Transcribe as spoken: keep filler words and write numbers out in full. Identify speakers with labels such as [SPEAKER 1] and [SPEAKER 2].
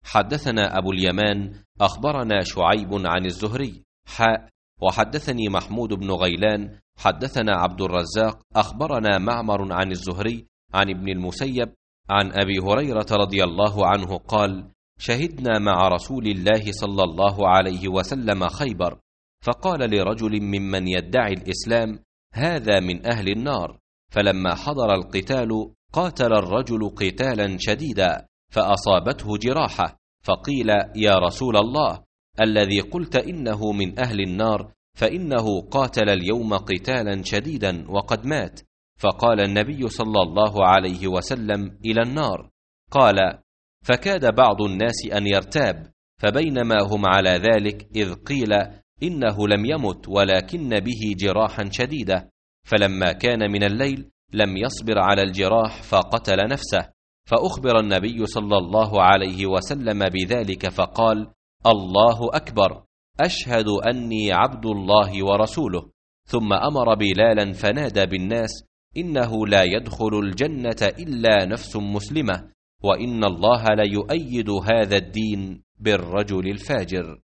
[SPEAKER 1] حدثنا أبو اليمان أخبرنا شعيب عن الزهري حاء وحدثني محمود بن غيلان حدثنا عبد الرزاق أخبرنا معمر عن الزهري عن ابن المسيب عن أبي هريرة رضي الله عنه قال: شهدنا مع رسول الله صلى الله عليه وسلم خيبر، فقال لرجل ممن يدعي الإسلام: هذا من أهل النار. فلما حضر القتال قاتل الرجل قتالا شديدا فأصابته جراحة، فقيل: يا رسول الله، الذي قلت إنه من أهل النار فإنه قاتل اليوم قتالا شديدا وقد مات. فقال النبي صلى الله عليه وسلم: إلى النار. قال: فكاد بعض الناس أن يرتاب، فبينما هم على ذلك إذ قيل إنه لم يمت ولكن به جراحا شديدة، فلما كان من الليل لم يصبر على الجراح فقتل نفسه، فأخبر النبي صلى الله عليه وسلم بذلك فقال: الله أكبر، أشهد أني عبد الله ورسوله. ثم أمر بلالا فنادى بالناس: إنه لا يدخل الجنة إلا نفس مسلمة، وإن الله ليؤيد هذا الدين بالرجل الفاجر.